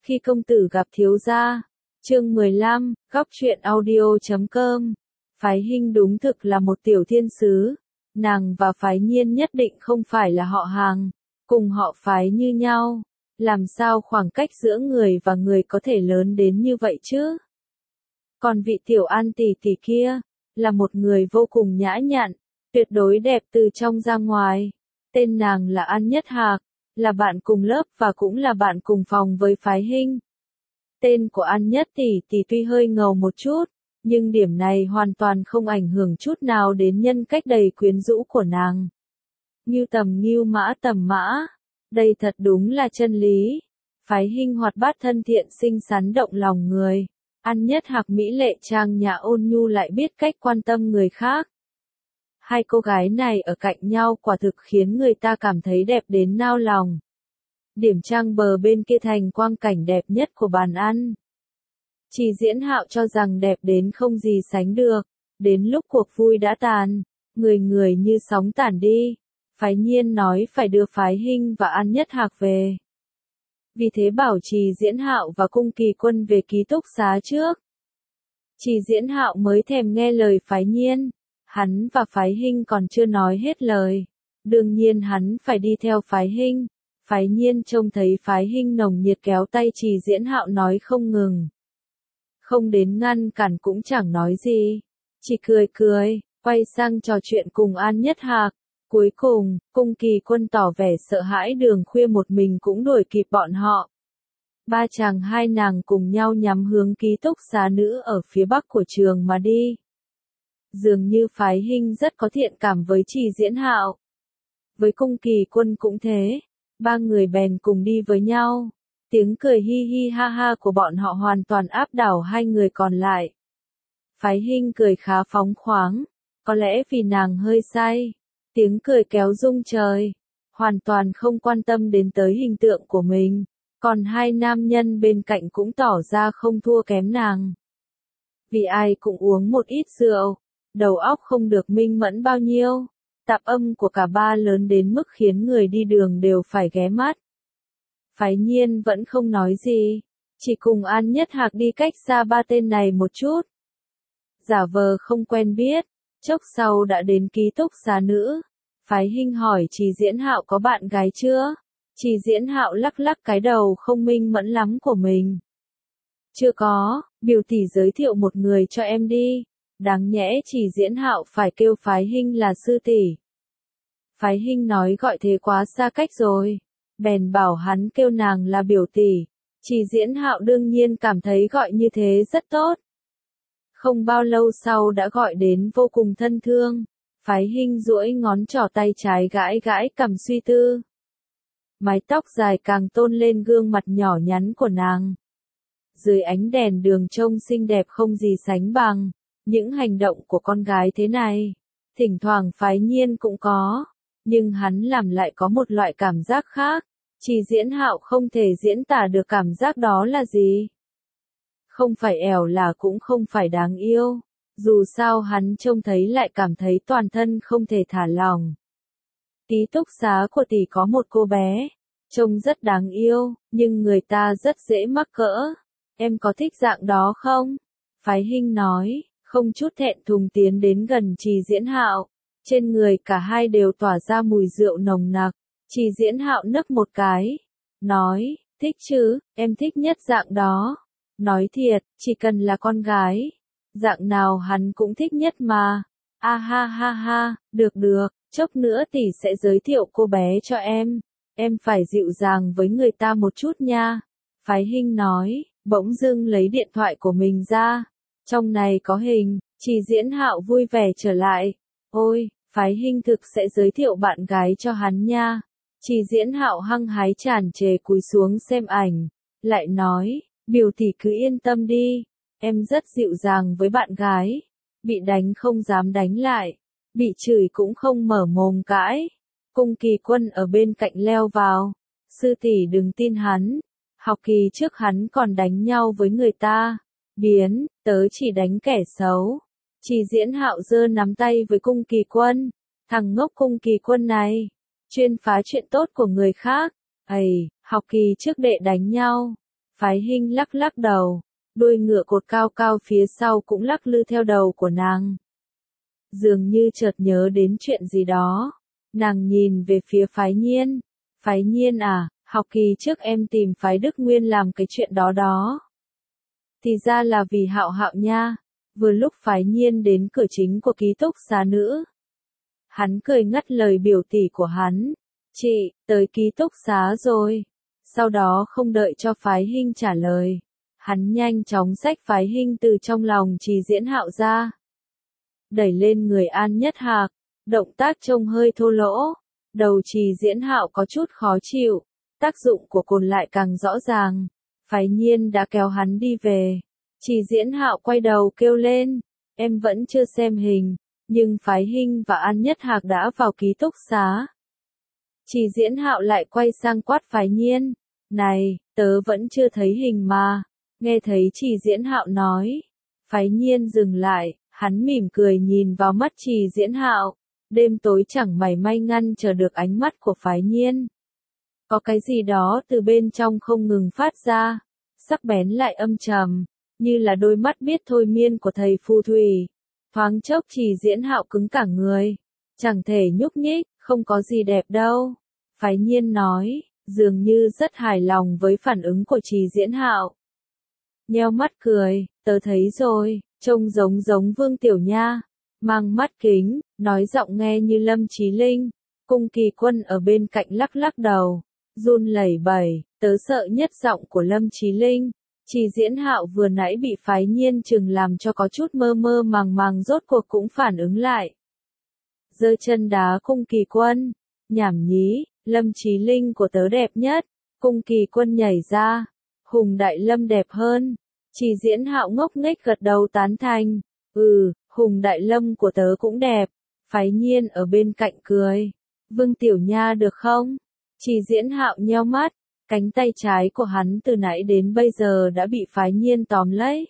Khi công tử gặp thiếu gia. Chương 15, góc truyện audio.com. Phái Hinh đúng thực là một tiểu thiên sứ. Nàng và Phái Nhiên nhất định không phải là họ hàng, cùng họ Phái như nhau. Làm sao khoảng cách giữa người và người có thể lớn đến như vậy chứ? Còn vị tiểu An tỷ tỷ kia, là một người vô cùng nhã nhặn, tuyệt đối đẹp từ trong ra ngoài. Tên nàng là An Nhất Hạc, là bạn cùng lớp và cũng là bạn cùng phòng với Phái Hinh. Tên của An Nhất tỷ tỷ tuy hơi ngầu một chút, nhưng điểm này hoàn toàn không ảnh hưởng chút nào đến nhân cách đầy quyến rũ của nàng. Ngưu tầm ngưu mã tầm mã, đây thật đúng là chân lý. Phái Hinh hoạt bát thân thiện xinh xắn động lòng người. An Nhất Hạc mỹ lệ trang nhã ôn nhu lại biết cách quan tâm người khác. Hai cô gái này ở cạnh nhau quả thực khiến người ta cảm thấy đẹp đến nao lòng. Điểm trang bờ bên kia thành quang cảnh đẹp nhất của bàn ăn. Chỉ Diễn Hạo cho rằng đẹp đến không gì sánh được. Đến lúc cuộc vui đã tàn, người người như sóng tản đi. Phái Nhiên nói phải đưa Phái Hinh và An Nhất Hạc về. Vì thế bảo Trì Diễn Hạo và Cung Kỳ Quân về ký túc xá trước. Trì Diễn Hạo mới thèm nghe lời Phái Nhiên. Hắn và Phái Hinh còn chưa nói hết lời. Đương nhiên hắn phải đi theo Phái Hinh. Phái Nhiên trông thấy Phái Hinh nồng nhiệt kéo tay Trì Diễn Hạo nói không ngừng. Không đến ngăn cản cũng chẳng nói gì. Chỉ cười cười, quay sang trò chuyện cùng An Nhất Hạc. Cuối cùng, Cung Kỳ Quân tỏ vẻ sợ hãi đường khuya một mình cũng đuổi kịp bọn họ. Ba chàng hai nàng cùng nhau nhắm hướng ký túc xá nữ ở phía bắc của trường mà đi. Dường như Phái Hinh rất có thiện cảm với Trì Diễn Hạo. Với Cung Kỳ Quân cũng thế. Ba người bèn cùng đi với nhau. Tiếng cười hi hi ha ha của bọn họ hoàn toàn áp đảo hai người còn lại. Phái Hinh cười khá phóng khoáng. Có lẽ vì nàng hơi say. Tiếng cười kéo rung trời. Hoàn toàn không quan tâm đến tới hình tượng của mình. Còn hai nam nhân bên cạnh cũng tỏ ra không thua kém nàng. Vì ai cũng uống một ít rượu. Đầu óc không được minh mẫn bao nhiêu. Tạp âm của cả ba lớn đến mức khiến người đi đường đều phải ghé mắt. Phái Nhiên vẫn không nói gì. Chỉ cùng An Nhất Hạc đi cách xa ba tên này một chút. Giả vờ không quen biết. Chốc sau đã đến ký túc xá nữ. Phái Hinh hỏi Trì Diễn Hạo có bạn gái chưa? Trì Diễn Hạo lắc lắc cái đầu không minh mẫn lắm của mình. Chưa có, biểu tỷ giới thiệu một người cho em đi. Đáng nhẽ Trì Diễn Hạo phải kêu Phái Hinh là sư tỷ. Phái Hinh nói gọi thế quá xa cách rồi. Bèn bảo hắn kêu nàng là biểu tỷ. Trì Diễn Hạo đương nhiên cảm thấy gọi như thế rất tốt. Không bao lâu sau đã gọi đến vô cùng thân thương. Phái Hinh duỗi ngón trỏ tay trái gãi gãi cằm suy tư. Mái tóc dài càng tôn lên gương mặt nhỏ nhắn của nàng. Dưới ánh đèn đường trông xinh đẹp không gì sánh bằng. Những hành động của con gái thế này, thỉnh thoảng Phái Nhiên cũng có. Nhưng hắn làm lại có một loại cảm giác khác. Trì Diễn Hạo không thể diễn tả được cảm giác đó là gì. Không phải ẻo là cũng không phải đáng yêu. Dù sao hắn trông thấy lại cảm thấy toàn thân không thể thả lỏng. Ký túc xá của tỷ có một cô bé. Trông rất đáng yêu, nhưng người ta rất dễ mắc cỡ. Em có thích dạng đó không? Phái Hinh nói, không chút thẹn thùng tiến đến gần Trì Diễn Hạo. Trên người cả hai đều tỏa ra mùi rượu nồng nặc. Trì Diễn Hạo nấc một cái. Nói, thích chứ, em thích nhất dạng đó. Nói thiệt, chỉ cần là con gái. Dạng nào hắn cũng thích nhất mà. A ha ha ha, được được, chốc nữa tỷ sẽ giới thiệu cô bé cho em. Em phải dịu dàng với người ta một chút nha. Phái Hinh nói, bỗng dưng lấy điện thoại của mình ra. Trong này có hình, Trì Diễn Hạo vui vẻ trở lại. Ôi, Phái Hinh thực sẽ giới thiệu bạn gái cho hắn nha. Trì Diễn Hạo hăng hái tràn trề cúi xuống xem ảnh. Lại nói, biểu tỷ cứ yên tâm đi. Em rất dịu dàng với bạn gái. Bị đánh không dám đánh lại. Bị chửi cũng không mở mồm cãi. Cung Kỳ Quân ở bên cạnh leo vào. Sư tỷ đừng tin hắn. Học kỳ trước hắn còn đánh nhau với người ta. Biến, tớ chỉ đánh kẻ xấu. Trì Diễn Hạo giơ nắm tay với Cung Kỳ Quân. Thằng ngốc Cung Kỳ Quân này. Chuyên phá chuyện tốt của người khác. Ầy, học kỳ trước đệ đánh nhau. Phái Hinh lắc lắc đầu, đuôi ngựa cột cao cao phía sau cũng lắc lư theo đầu của nàng. Dường như chợt nhớ đến chuyện gì đó, nàng nhìn về phía Phái Nhiên. Phái Nhiên à, học kỳ trước em tìm Phái Đức Nguyên làm cái chuyện đó đó. Thì ra là vì Hạo Hạo nha. Vừa lúc Phái Nhiên đến cửa chính của ký túc xá nữ. Hắn cười ngắt lời biểu tỷ của hắn. Chị, tới ký túc xá rồi. Sau đó không đợi cho Phái Hinh trả lời. Hắn nhanh chóng xách Phái Hinh từ trong lòng Trì Diễn Hạo ra. Đẩy lên người An Nhất Hạc. Động tác trông hơi thô lỗ. Đầu Trì Diễn Hạo có chút khó chịu. Tác dụng của cồn lại càng rõ ràng. Phái Nhiên đã kéo hắn đi về. Trì Diễn Hạo quay đầu kêu lên. Em vẫn chưa xem hình. Nhưng Phái Hinh và An Nhất Hạc đã vào ký túc xá. Trì Diễn Hạo lại quay sang quát Phái Nhiên. Này, tớ vẫn chưa thấy hình mà. Nghe thấy Trì Diễn Hạo nói. Phái Nhiên dừng lại, hắn mỉm cười nhìn vào mắt Trì Diễn Hạo. Đêm tối chẳng mảy may ngăn chờ được ánh mắt của Phái Nhiên. Có cái gì đó từ bên trong không ngừng phát ra. Sắc bén lại âm trầm, như là đôi mắt biết thôi miên của thầy phù thủy. Thoáng chốc Trì Diễn Hạo cứng cả người. Chẳng thể nhúc nhích, không có gì đẹp đâu. Phái Nhiên nói, dường như rất hài lòng với phản ứng của Trì Diễn Hạo. Nheo mắt cười, tớ thấy rồi, trông giống Vương Tiểu Nha. Mang mắt kính, nói giọng nghe như Lâm Chí Linh. Cung Kỳ Quân ở bên cạnh lắc lắc đầu, run lẩy bẩy, tớ sợ nhất giọng của Lâm Chí Linh. Trì Diễn Hạo vừa nãy bị Phái Nhiên chừng làm cho có chút mơ mơ màng rốt cuộc cũng phản ứng lại. Giơ chân đá Cung Kỳ Quân, nhảm nhí, Lâm Chí Linh của tớ đẹp nhất. Cung Kỳ Quân nhảy ra, Hùng Đại Lâm đẹp hơn. Trì Diễn Hạo ngốc nghếch gật đầu tán thành, Hùng Đại Lâm của tớ cũng đẹp. Phái Nhiên ở bên cạnh cười, Vương Tiểu Nha được không? Trì Diễn Hạo nheo mắt, cánh tay trái của hắn từ nãy đến bây giờ đã bị Phái Nhiên tóm lấy.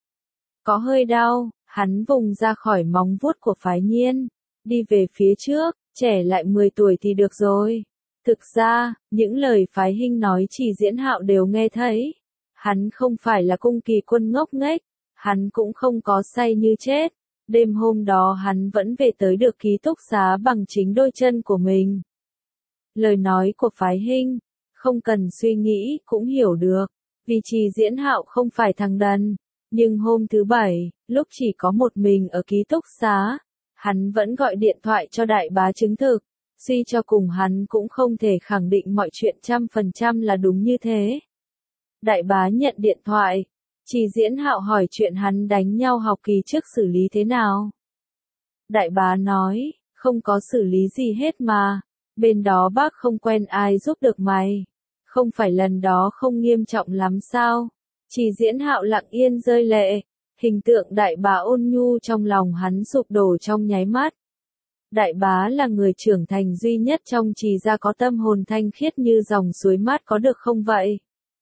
Có hơi đau, hắn vùng ra khỏi móng vuốt của Phái Nhiên, đi về phía trước, trẻ lại 10 tuổi thì được rồi. Thực ra, những lời Phái Hinh nói Trì Diễn Hạo đều nghe thấy. Hắn không phải là Cung Kỳ Quân ngốc nghếch, hắn cũng không có say như chết. Đêm hôm đó hắn vẫn về tới được ký túc xá bằng chính đôi chân của mình. Lời nói của Phái Hinh, không cần suy nghĩ cũng hiểu được, vì Trì Diễn Hạo không phải thằng đần. Nhưng hôm thứ Bảy, lúc chỉ có một mình ở ký túc xá, hắn vẫn gọi điện thoại cho đại bá chứng thực. Suy cho cùng hắn cũng không thể khẳng định mọi chuyện 100% là đúng như thế. Đại bá nhận điện thoại. Trì Diễn Hạo hỏi chuyện hắn đánh nhau học kỳ trước xử lý thế nào. Đại bá nói, không có xử lý gì hết mà. Bên đó bác không quen ai giúp được mày. Không phải lần đó không nghiêm trọng lắm sao? Trì Diễn Hạo lặng yên rơi lệ. Hình tượng đại bá ôn nhu trong lòng hắn sụp đổ trong nháy mắt. Đại bá là người trưởng thành duy nhất trong Trì gia có tâm hồn thanh khiết như dòng suối mát có được không vậy?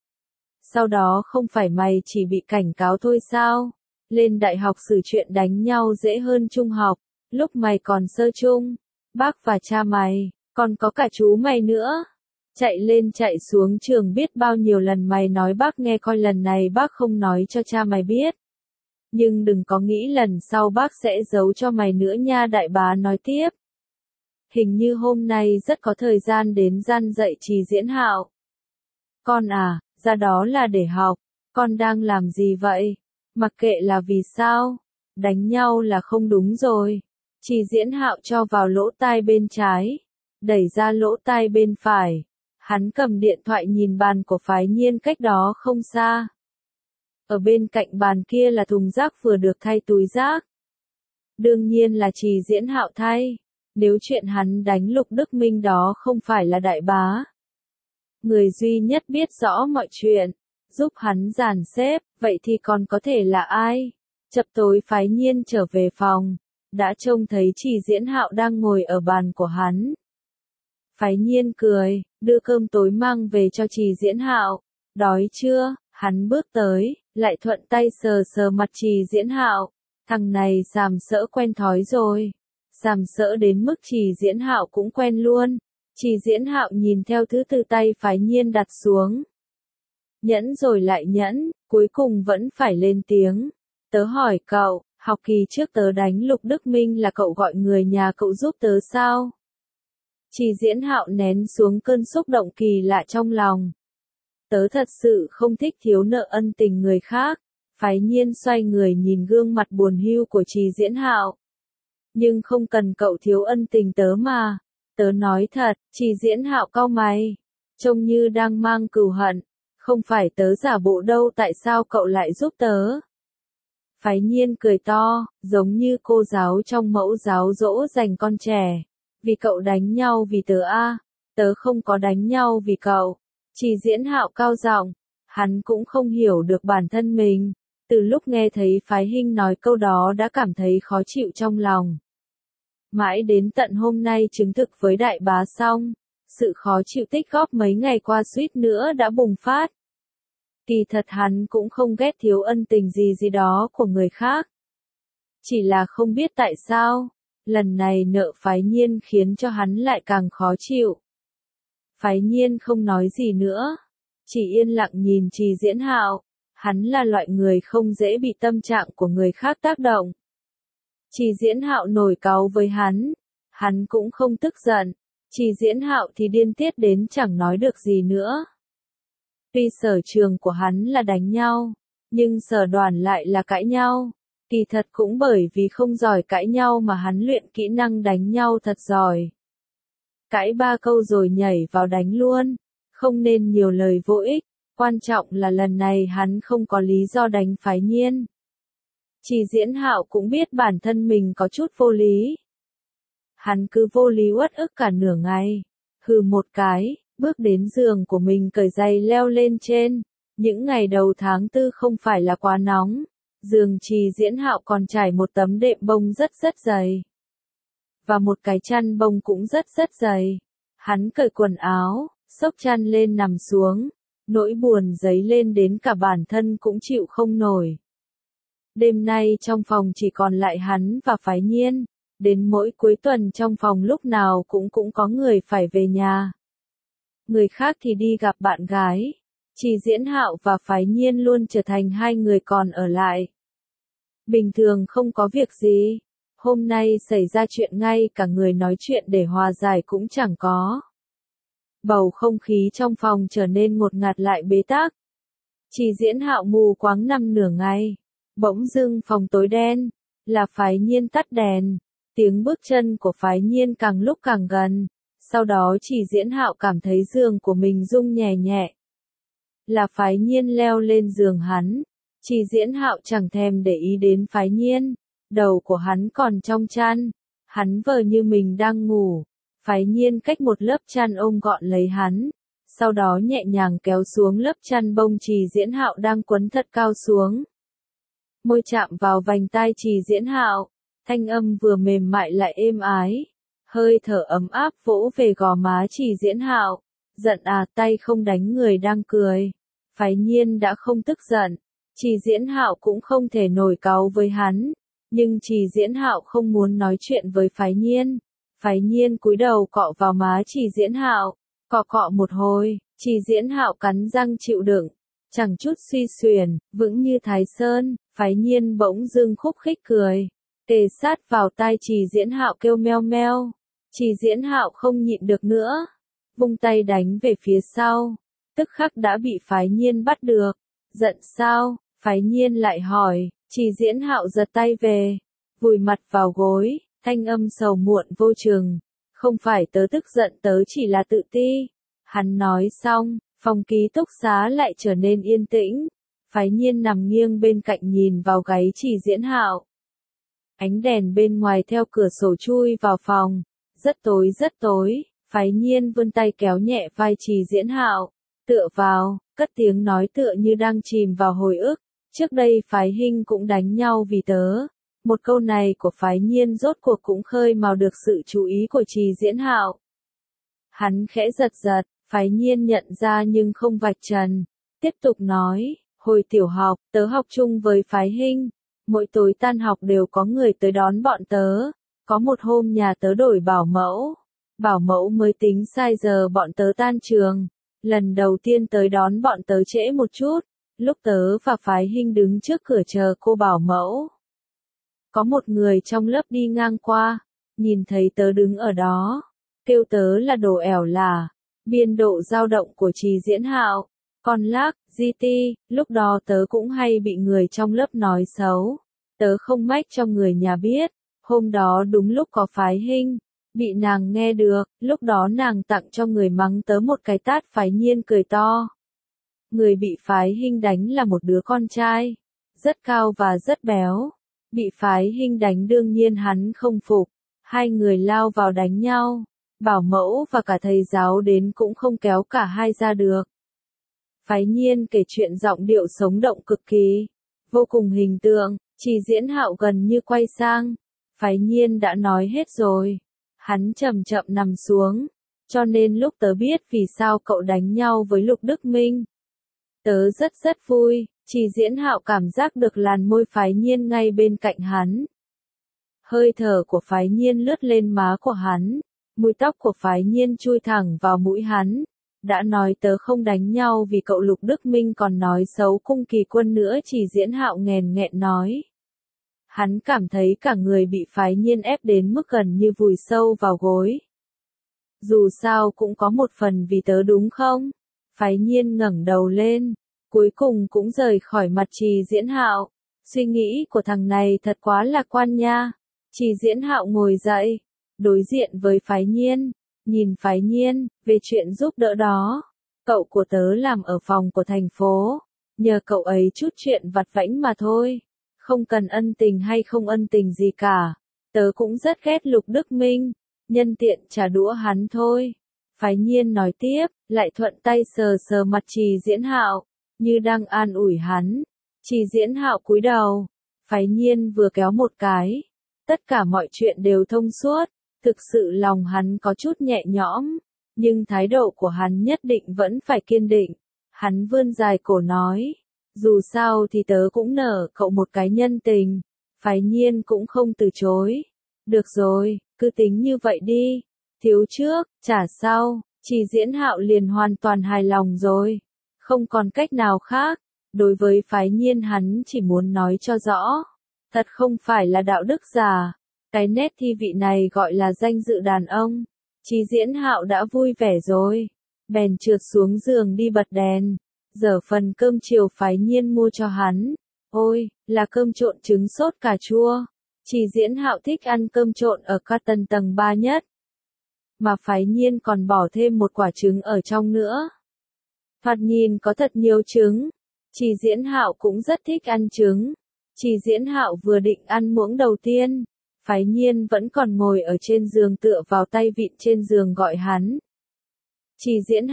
Sau đó không phải mày chỉ bị cảnh cáo thôi sao? Lên đại học xử chuyện đánh nhau dễ hơn trung học, lúc mày còn sơ trung. Bác và cha mày, còn có cả chú mày nữa. Chạy lên chạy xuống trường biết bao nhiêu lần mày nói bác nghe coi lần này bác không nói cho cha mày biết. Nhưng đừng có nghĩ lần sau bác sẽ giấu cho mày nữa nha, đại bá nói tiếp. Hình như hôm nay rất có thời gian đến gian dạy Trì Diễn Hạo. Con à, ra đó là để học, con đang làm gì vậy? Mặc kệ là vì sao, đánh nhau là không đúng rồi. Trì Diễn Hạo cho vào lỗ tai bên trái, đẩy ra lỗ tai bên phải. Hắn cầm điện thoại nhìn bàn của Phái Nhiên cách đó không xa. Ở bên cạnh bàn kia là thùng rác vừa được thay túi rác. Đương nhiên là Trì Diễn Hạo thay. Nếu chuyện hắn đánh Lục Đức Minh đó không phải là đại bá, người duy nhất biết rõ mọi chuyện, giúp hắn dàn xếp, vậy thì còn có thể là ai? Chập tối Phái Nhiên trở về phòng, đã trông thấy Trì Diễn Hạo đang ngồi ở bàn của hắn. Phái Nhiên cười, đưa cơm tối mang về cho Trì Diễn Hạo. Đói chưa? Hắn bước tới, lại thuận tay sờ sờ mặt Trì Diễn Hạo. Thằng này sàm sỡ quen thói rồi. Sàm sỡ đến mức Trì Diễn Hạo cũng quen luôn. Trì Diễn Hạo nhìn theo thứ từ tay Phái Nhiên đặt xuống. Nhẫn rồi lại nhẫn, cuối cùng vẫn phải lên tiếng. Tớ hỏi cậu, học kỳ trước tớ đánh Lục Đức Minh là cậu gọi người nhà cậu giúp tớ sao? Trì Diễn Hạo nén xuống cơn xúc động kỳ lạ trong lòng. Tớ thật sự không thích thiếu nợ ân tình người khác. Phái Nhiên xoay người nhìn gương mặt buồn hiu của Trì Diễn Hạo. Nhưng không cần cậu thiếu ân tình tớ mà. Tớ nói thật, Trì Diễn Hạo cau mày. Trông như đang mang cừu hận. Không phải tớ giả bộ đâu, tại sao cậu lại giúp tớ? Phái Nhiên cười to, giống như cô giáo trong mẫu giáo dỗ dành con trẻ. Vì cậu đánh nhau vì tớ à? Tớ không có đánh nhau vì cậu. Trì Diễn Hạo cao giọng, hắn cũng không hiểu được bản thân mình. Từ lúc nghe thấy Phái Hinh nói câu đó đã cảm thấy khó chịu trong lòng. Mãi đến tận hôm nay chứng thực với đại bá xong, sự khó chịu tích góp mấy ngày qua suýt nữa đã bùng phát. Kỳ thật hắn cũng không ghét thiếu ân tình gì đó của người khác. Chỉ là không biết tại sao, lần này nợ Phái Nhiên khiến cho hắn lại càng khó chịu. Phái Nhiên không nói gì nữa, chỉ yên lặng nhìn Trì Diễn Hạo. Hắn là loại người không dễ bị tâm trạng của người khác tác động. Trì Diễn Hạo nổi cáu với hắn cũng không tức giận. Trì Diễn Hạo thì điên tiết đến chẳng nói được gì nữa. Tuy sở trường của hắn là đánh nhau, nhưng sở đoàn lại là cãi nhau. Kỳ thật cũng bởi vì không giỏi cãi nhau mà hắn luyện kỹ năng đánh nhau thật giỏi. Cãi 3 câu rồi nhảy vào đánh luôn, không nên nhiều lời vô ích. Quan trọng là lần này hắn không có lý do đánh Phái Nhiên. Trì Diễn Hạo cũng biết bản thân mình có chút vô lý. Hắn cứ vô lý uất ức cả nửa ngày. Hừ một cái, bước đến giường của mình cởi giày leo lên trên. Những ngày đầu tháng 4 không phải là quá nóng. Giường Trì Diễn Hạo còn trải một tấm đệm bông rất dày. Và một cái chăn bông cũng rất dày. Hắn cởi quần áo, xốc chăn lên nằm xuống. Nỗi buồn dấy lên đến cả bản thân cũng chịu không nổi. Đêm nay trong phòng chỉ còn lại hắn và Phái Nhiên. Đến mỗi cuối tuần trong phòng lúc nào cũng có người phải về nhà. Người khác thì đi gặp bạn gái. Trì Diễn Hạo và Phái Nhiên luôn trở thành hai người còn ở lại. Bình thường không có việc gì. Hôm nay xảy ra chuyện ngay cả người nói chuyện để hòa giải cũng chẳng có. Bầu không khí trong phòng trở nên ngột ngạt lại bế tắc. Trì Diễn Hạo mù quáng nằm nửa ngày. Bỗng dưng phòng tối đen. Là Phái Nhiên tắt đèn. Tiếng bước chân của Phái Nhiên càng lúc càng gần. Sau đó Trì Diễn Hạo cảm thấy giường của mình rung nhẹ nhẹ. Là Phái Nhiên leo lên giường hắn. Trì Diễn Hạo chẳng thèm để ý đến Phái Nhiên. Đầu của hắn còn trong chăn. Hắn vờ như mình đang ngủ. Phái Nhiên cách một lớp chăn ôm gọn lấy hắn. Sau đó nhẹ nhàng kéo xuống lớp chăn bông Trì Diễn Hạo đang quấn thật cao xuống. Môi chạm vào vành tai Trì Diễn Hạo. Thanh âm vừa mềm mại lại êm ái. Hơi thở ấm áp vỗ về gò má Trì Diễn Hạo. Giận à, tay không đánh người đang cười. Phái Nhiên đã không tức giận. Trì Diễn Hạo cũng không thể nổi cáu với hắn. Nhưng Trì Diễn Hạo không muốn nói chuyện với Phái Nhiên. Phái Nhiên cúi đầu cọ vào má Trì Diễn Hạo. Cọ một hồi, Trì Diễn Hạo cắn răng chịu đựng. Chẳng chút suy xuyển, vững như Thái Sơn. Phái Nhiên bỗng dưng khúc khích cười. Kề sát vào tai Trì Diễn Hạo kêu meo meo. Trì Diễn Hạo không nhịn được nữa. Vung tay đánh về phía sau. Tức khắc đã bị Phái Nhiên bắt được. Giận sao? Phái Nhiên lại hỏi. Trì Diễn Hạo giật tay về. Vùi mặt vào gối. Thanh âm sầu muộn vô chừng. Không phải tớ tức giận, tớ chỉ là tự ti. Hắn nói xong, phòng ký túc xá lại trở nên yên tĩnh. Phái Nhiên nằm nghiêng bên cạnh nhìn vào gáy Trì Diễn Hạo. Ánh đèn bên ngoài theo cửa sổ chui vào phòng. Rất tối. Phái Nhiên vươn tay kéo nhẹ vai Trì Diễn Hạo. Tựa vào, cất tiếng nói tựa như đang chìm vào hồi ức. Trước đây Phái Hinh cũng đánh nhau vì tớ. Một câu này của Phái Nhiên rốt cuộc cũng khơi mào được sự chú ý của Trì Diễn Hạo. Hắn khẽ giật, Phái Nhiên nhận ra nhưng không vạch trần. Tiếp tục nói, hồi tiểu học, tớ học chung với Phái Hinh. Mỗi tối tan học đều có người tới đón bọn tớ. Có một hôm nhà tớ đổi bảo mẫu. Bảo mẫu mới tính sai giờ bọn tớ tan trường. Lần đầu tiên tới đón bọn tớ trễ một chút, lúc tớ và Phái Hinh đứng trước cửa chờ cô bảo mẫu. Có một người trong lớp đi ngang qua, nhìn thấy tớ đứng ở đó, kêu tớ là đồ ẻo là, biên độ dao động của Trì Diễn Hạo, con lác, GT, lúc đó tớ cũng hay bị người trong lớp nói xấu. Tớ không mách cho người nhà biết, hôm đó đúng lúc có Phái Hinh, bị nàng nghe được, lúc đó nàng tặng cho người mắng tớ một cái tát. Phái Nhiên cười to. Người bị Phái Hinh đánh là một đứa con trai, rất cao và rất béo. Bị Phái Hinh đánh đương nhiên hắn không phục, hai người lao vào đánh nhau, bảo mẫu và cả thầy giáo đến cũng không kéo cả hai ra được. Phái Nhiên kể chuyện giọng điệu sống động cực kỳ, vô cùng hình tượng. Trì Diễn Hạo gần như quay sang, Phái Nhiên đã nói hết rồi. Hắn chậm chậm nằm xuống, cho nên lúc tớ biết vì sao cậu đánh nhau với Lục Đức Minh, tớ rất vui. Trì Diễn Hạo cảm giác được làn môi Phái Nhiên ngay bên cạnh hắn. Hơi thở của Phái Nhiên lướt lên má của hắn, mũi tóc của Phái Nhiên chui thẳng vào mũi hắn. Đã nói tớ không đánh nhau vì cậu Lục Đức Minh còn nói xấu Cung Kỳ Quân nữa. Trì Diễn Hạo nghèn nghẹn nói. Hắn cảm thấy cả người bị Phái Nhiên ép đến mức gần như vùi sâu vào gối. Dù sao cũng có một phần vì tớ đúng không? Phái Nhiên ngẩng đầu lên, cuối cùng cũng rời khỏi mặt Trì Diễn Hạo. Suy nghĩ của thằng này thật quá lạc quan nha. Trì Diễn Hạo ngồi dậy, đối diện với Phái Nhiên, nhìn Phái Nhiên, về chuyện giúp đỡ đó. Cậu của tớ làm ở phòng của thành phố, nhờ cậu ấy chút chuyện vặt vãnh mà thôi. Không cần ân tình hay không ân tình gì cả. Tớ cũng rất ghét Lục Đức Minh, nhân tiện trả đũa hắn thôi. Phái Nhiên nói tiếp, lại thuận tay sờ sờ mặt Trì Diễn Hạo, như đang an ủi hắn. Trì Diễn Hạo cúi đầu, Phái Nhiên vừa kéo một cái. Tất cả mọi chuyện đều thông suốt, thực sự lòng hắn có chút nhẹ nhõm, nhưng thái độ của hắn nhất định vẫn phải kiên định. Hắn vươn dài cổ nói. Dù sao thì tớ cũng nợ cậu một cái nhân tình. Phái Nhiên cũng không từ chối. Được rồi, cứ tính như vậy đi. Thiếu trước, trả sau. Trì Diễn Hạo liền hoàn toàn hài lòng rồi. Không còn cách nào khác. Đối với Phái Nhiên hắn chỉ muốn nói cho rõ. Thật không phải là đạo đức giả. Cái nét thi vị này gọi là danh dự đàn ông. Trì Diễn Hạo đã vui vẻ rồi. Bèn trượt xuống giường đi bật đèn. Giờ phần cơm chiều Phái Nhiên mua cho hắn. Ôi, là cơm trộn trứng sốt cà chua. Trì Diễn Hạo thích ăn cơm trộn ở carton tầng 3 nhất. Mà Phái Nhiên còn bỏ thêm một quả trứng ở trong nữa. Thoạt nhìn có thật nhiều trứng. Trì Diễn Hạo cũng rất thích ăn trứng. Trì Diễn Hạo vừa định ăn muỗng đầu tiên, Phái Nhiên vẫn còn ngồi ở trên giường tựa vào tay vịn trên giường gọi hắn. Trì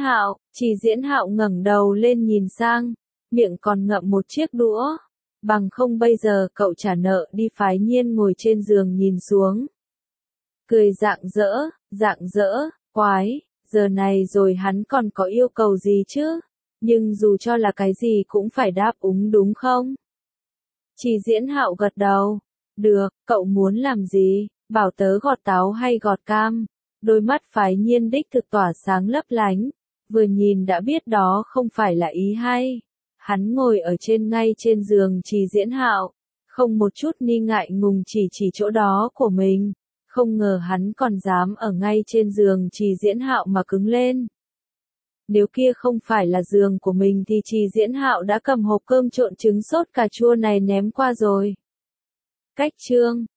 Diễn Hạo ngẩng đầu lên nhìn sang, miệng còn ngậm một chiếc đũa. Bằng không bây giờ cậu trả nợ đi. Phái Nhiên ngồi trên giường nhìn xuống. Cười rạng rỡ, quái, giờ này rồi hắn còn có yêu cầu gì chứ? Nhưng dù cho là cái gì cũng phải đáp ứng đúng không? Trì Diễn Hạo gật đầu. Được, cậu muốn làm gì? Bảo tớ gọt táo hay gọt cam? Đôi mắt Phái Nhiên đích thực tỏa sáng lấp lánh. Vừa nhìn đã biết đó không phải là ý hay. Hắn ngồi ở ngay trên giường Trì Diễn Hạo. Không một chút ni ngại ngùng chỉ chỗ đó của mình. Không ngờ hắn còn dám ở ngay trên giường Trì Diễn Hạo mà cứng lên. Nếu kia không phải là giường của mình thì Trì Diễn Hạo đã cầm hộp cơm trộn trứng sốt cà chua này ném qua rồi. Cách chương